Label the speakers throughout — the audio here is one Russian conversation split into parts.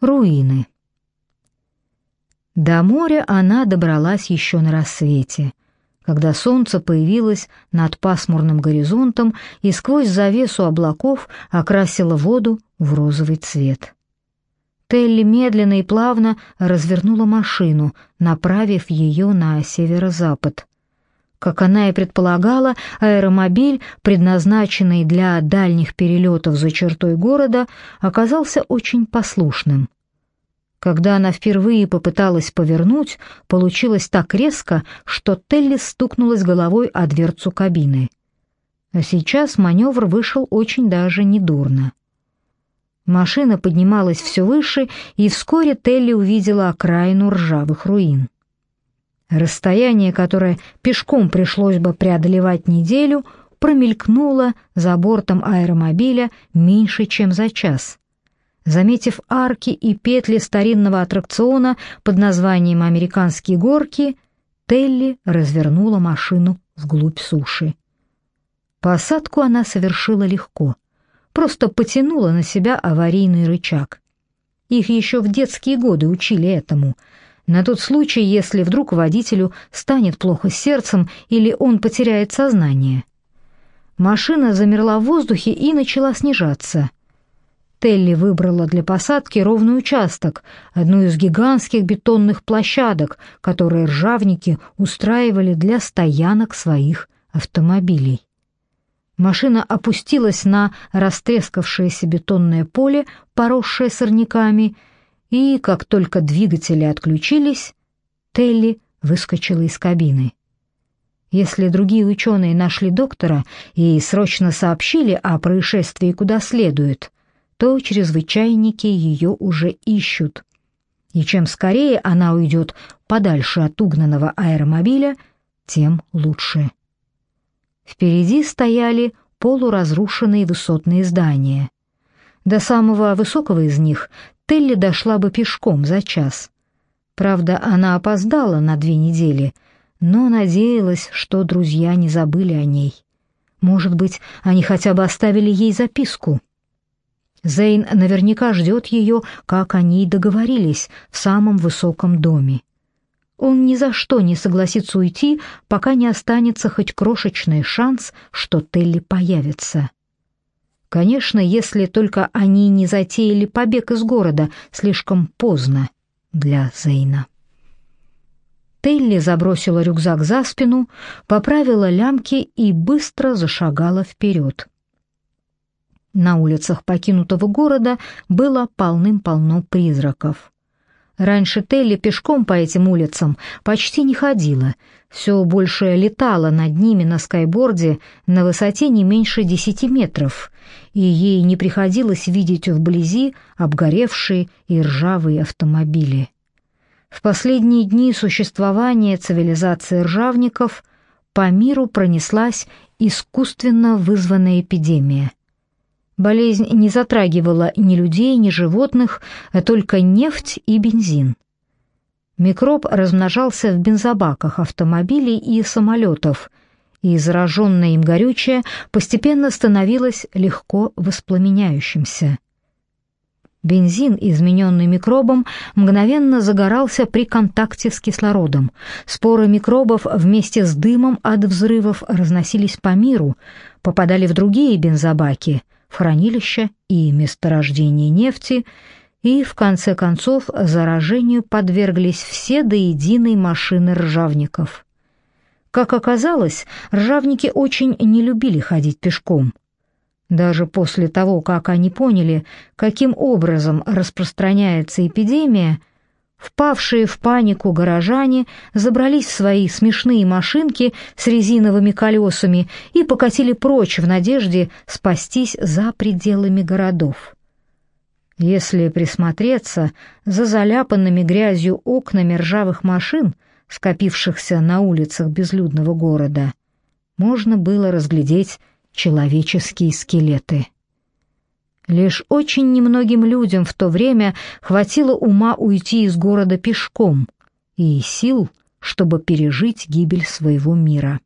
Speaker 1: Руины. До моря она добралась еще на рассвете, когда солнце появилось над пасмурным горизонтом и сквозь завесу облаков окрасило воду в розовый цвет. Телли медленно и плавно развернула машину, направив ее на северо-запад. Как она и предполагала, аэромобиль, предназначенный для дальних перелетов за чертой города, оказался очень послушным. Когда она впервые попыталась повернуть, получилось так резко, что Телли стукнулась головой о дверцу кабины. А сейчас маневр вышел очень даже недурно. Машина поднималась все выше, и вскоре Телли увидела окраину ржавых руин. Расстояние, которое пешком пришлось бы преодолевать неделю, промелькнуло за бортом аэромобиля меньше, чем за час. Заметив арки и петли старинного аттракциона под названием «Американские горки», Телли развернула машину вглубь суши. Посадку она совершила легко, просто потянула на себя аварийный рычаг. Их еще в детские годы учили этому, на тот случай, если вдруг водителю станет плохо с сердцем или он потеряет сознание. Машина замерла в воздухе и начала снижаться. Телли выбрала для посадки ровный участок, одну из гигантских бетонных площадок, которые ржавники устраивали для стоянок своих автомобилей. Машина опустилась на растрескавшееся бетонное поле, поросшее сорняками, и, как только двигатели отключились, Телли выскочила из кабины. Если другие ученые нашли доктора и срочно сообщили о происшествии куда следует, то чрезвычайники ее уже ищут. И чем скорее она уйдет подальше от угнанного аэромобиля, тем лучше. Впереди стояли полуразрушенные высотные здания. До самого высокого из них Телли дошла бы пешком за час. Правда, она опоздала на 2 недели, но надеялась, что друзья не забыли о ней. Может быть, они хотя бы оставили ей записку. Зейн наверняка ждет ее, как они и договорились, в самом высоком доме. Он ни за что не согласится уйти, пока не останется хоть крошечный шанс, что Телли появится. Конечно, если только они не затеяли побег из города слишком поздно для Зейна. Телли забросила рюкзак за спину, поправила лямки и быстро зашагала вперед. На улицах покинутого города было полным-полно призраков. Раньше Телли пешком по этим улицам почти не ходила, все больше летала над ними на скайборде на высоте не меньше 10 метров, и ей не приходилось видеть вблизи обгоревшие и ржавые автомобили. В последние дни существования цивилизации ржавников по миру пронеслась искусственно вызванная эпидемия. Болезнь не затрагивала ни людей, ни животных, а только нефть и бензин. Микроб размножался в бензобаках автомобилей и самолетов, и зараженное им горючее постепенно становилось легко воспламеняющимся. Бензин, измененный микробом, мгновенно загорался при контакте с кислородом. Споры микробов вместе с дымом от взрывов разносились по миру, попадали в другие бензобаки, в хранилища и месторождения нефти, и, в конце концов, заражению подверглись все до единой машины ржавников. Как оказалось, ржавники очень не любили ходить пешком. Даже после того, как они поняли, каким образом распространяется эпидемия, впавшие в панику горожане забрались в свои смешные машинки с резиновыми колесами и покатили прочь в надежде спастись за пределами городов. Если присмотреться, за заляпанными грязью окнами ржавых машин, скопившихся на улицах безлюдного города, можно было разглядеть человеческие скелеты. Лишь очень немногим людям в то время хватило ума уйти из города пешком и сил, чтобы пережить гибель своего мира.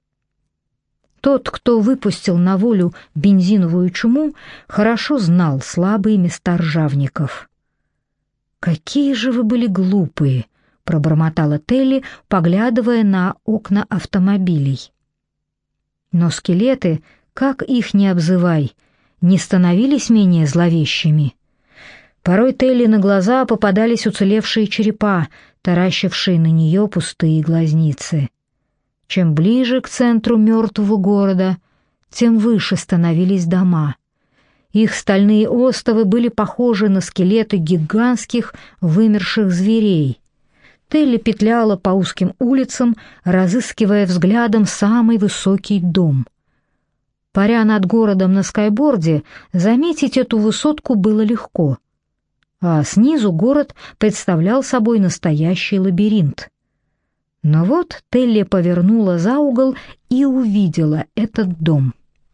Speaker 1: Тот, кто выпустил на волю бензиновую чуму, хорошо знал слабые места ржавников. «Какие же вы были глупые!» — пробормотала Телли, поглядывая на окна автомобилей. Но скелеты, как их ни обзывай, не становились менее зловещими. Порой Телли на глаза попадались уцелевшие черепа, таращившие на нее пустые глазницы. Чем ближе к центру мертвого города, тем выше становились дома. Их стальные остовы были похожи на скелеты гигантских вымерших зверей. Телли петляла по узким улицам, разыскивая взглядом самый высокий дом. Паря над городом на скайборде, заметить эту высотку было легко. А снизу город представлял собой настоящий лабиринт. Но вот Телли повернула за угол и увидела этот дом.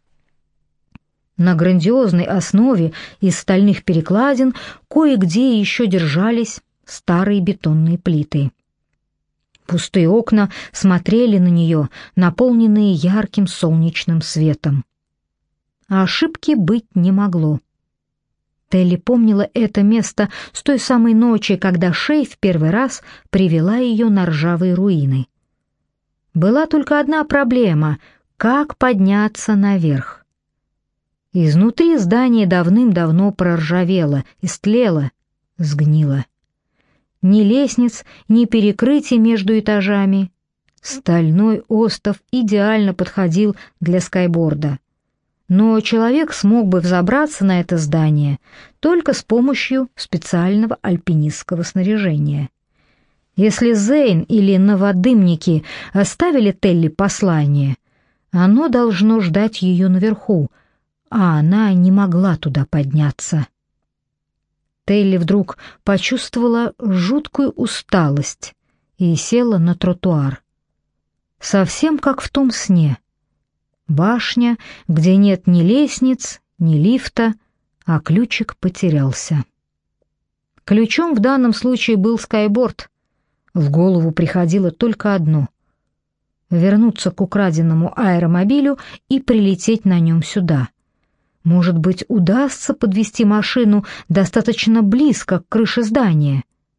Speaker 1: На грандиозной основе из стальных перекладин кое-где еще держались старые бетонные плиты. Пустые окна смотрели на нее, наполненные ярким солнечным светом. А ошибки быть не могло. Телли помнила это место с той самой ночи, когда Шей в первый раз привела ее на ржавые руины. Была только одна проблема — как подняться наверх. Изнутри здание давным-давно проржавело, истлело, сгнило. Ни лестниц, ни перекрытий между этажами. Стальной остов идеально подходил для скайборда. Но человек смог бы взобраться на это здание только с помощью специального альпинистского снаряжения. Если Зейн или наводымники оставили Телли послание, оно должно ждать ее наверху, а она не могла туда подняться. Телли вдруг почувствовала жуткую усталость и села на тротуар. Совсем как в том сне. Башня, где нет ни лестниц, ни лифта, а ключик потерялся. Ключом в данном случае был скайборд. В голову приходило только одно — вернуться к украденному аэромобилю и прилететь на нем сюда. Может быть, удастся подвести машину достаточно близко к крыше здания.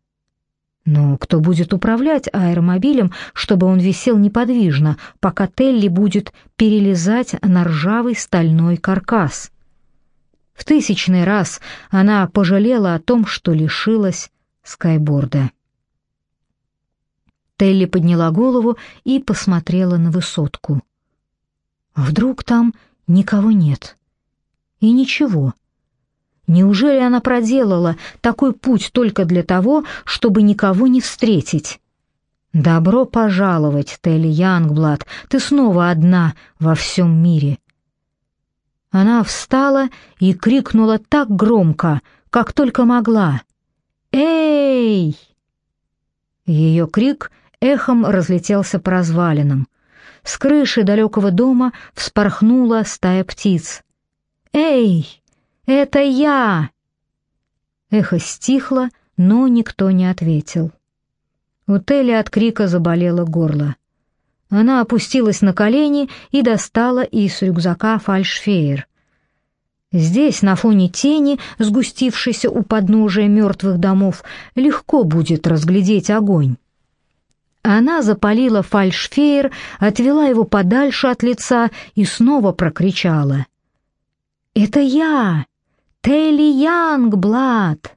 Speaker 1: Но кто будет управлять аэромобилем, чтобы он висел неподвижно, пока Телли будет перелезать на ржавый стальной каркас? В 1000-й раз она пожалела о том, что лишилась скайборда. Телли подняла голову и посмотрела на высотку. А вдруг там никого нет? И ничего. Неужели она проделала такой путь только для того, чтобы никого не встретить? Добро пожаловать, Телли Янгблад, ты снова одна во всем мире. Она встала и крикнула так громко, как только могла. «Эй!» Ее крик эхом разлетелся по развалинам. С крыши далекого дома вспорхнула стая птиц. «Эй, это я!» Эхо стихло, но никто не ответил. У Телли от крика заболело горло. Она опустилась на колени и достала из рюкзака фальшфейер. Здесь, на фоне тени, сгустившейся у подножия мертвых домов, легко будет разглядеть огонь. Она запалила фальшфейер, отвела его подальше от лица и снова прокричала: «Это я, Телли Янгблад!»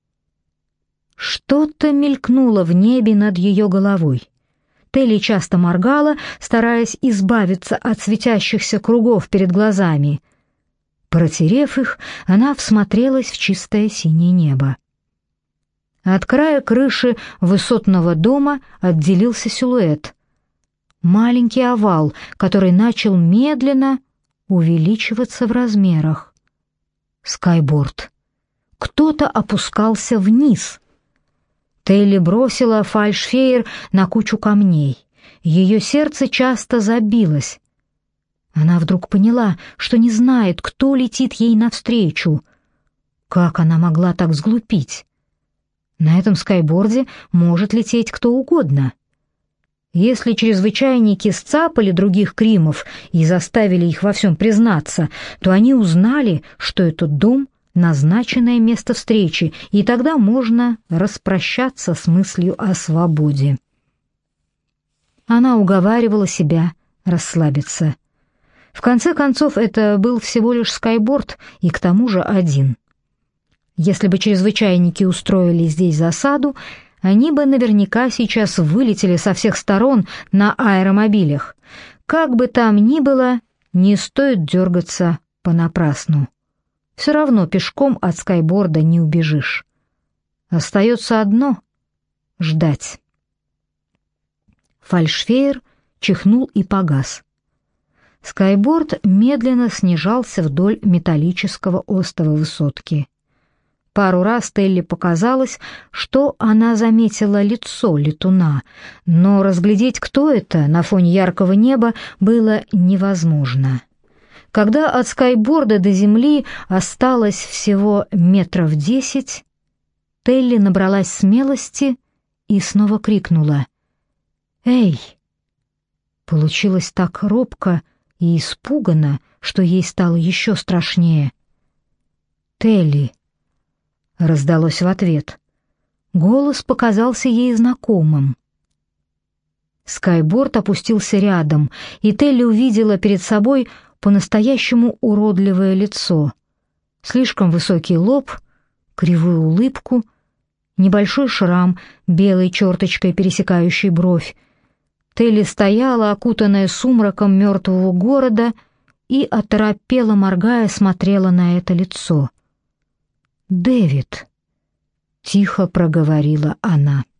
Speaker 1: Что-то мелькнуло в небе над ее головой. Телли часто моргала, стараясь избавиться от светящихся кругов перед глазами. Протерев их, она всмотрелась в чистое синее небо. От края крыши высотного дома отделился силуэт. Маленький овал, который начал медленно увеличиваться в размерах. Скайборд. Кто-то опускался вниз. Телли бросила фальшфейер на кучу камней. Ее сердце часто забилось. Она вдруг поняла, что не знает, кто летит ей навстречу. Как она могла так сглупить? На этом скайборде может лететь кто угодно. Если чрезвычайники сцапали других кримов и заставили их во всем признаться, то они узнали, что этот дом назначенное место встречи, и тогда можно распрощаться с мыслью о свободе. Она уговаривала себя расслабиться. В конце концов, это был всего лишь скайборд, и к тому же один. Если бы чрезвычайники устроили здесь засаду, они бы наверняка сейчас вылетели со всех сторон на аэромобилях. Как бы там ни было, не стоит дергаться понапрасну. Все равно пешком от скайборда не убежишь. Остается одно — ждать. Фальшфейер чихнул и погас. Скайборд медленно снижался вдоль металлического остова высотки. Пару раз Телли показалось, что она заметила лицо летуна, но разглядеть, кто это, на фоне яркого неба было невозможно. Когда от скайборда до земли осталось всего 10 метров, Телли набралась смелости и снова крикнула: «Эй!». Получилось так робко и испуганно, что ей стало еще страшнее. «Телли!» — раздалось в ответ. Голос показался ей знакомым. Скайборд опустился рядом, и Телли увидела перед собой по-настоящему уродливое лицо. Слишком высокий лоб, кривую улыбку, небольшой шрам, белой черточкой пересекающий бровь. Телли стояла, окутанная сумраком мертвого города, и, оторопело моргая, смотрела на это лицо. «Дэвид», — тихо проговорила она.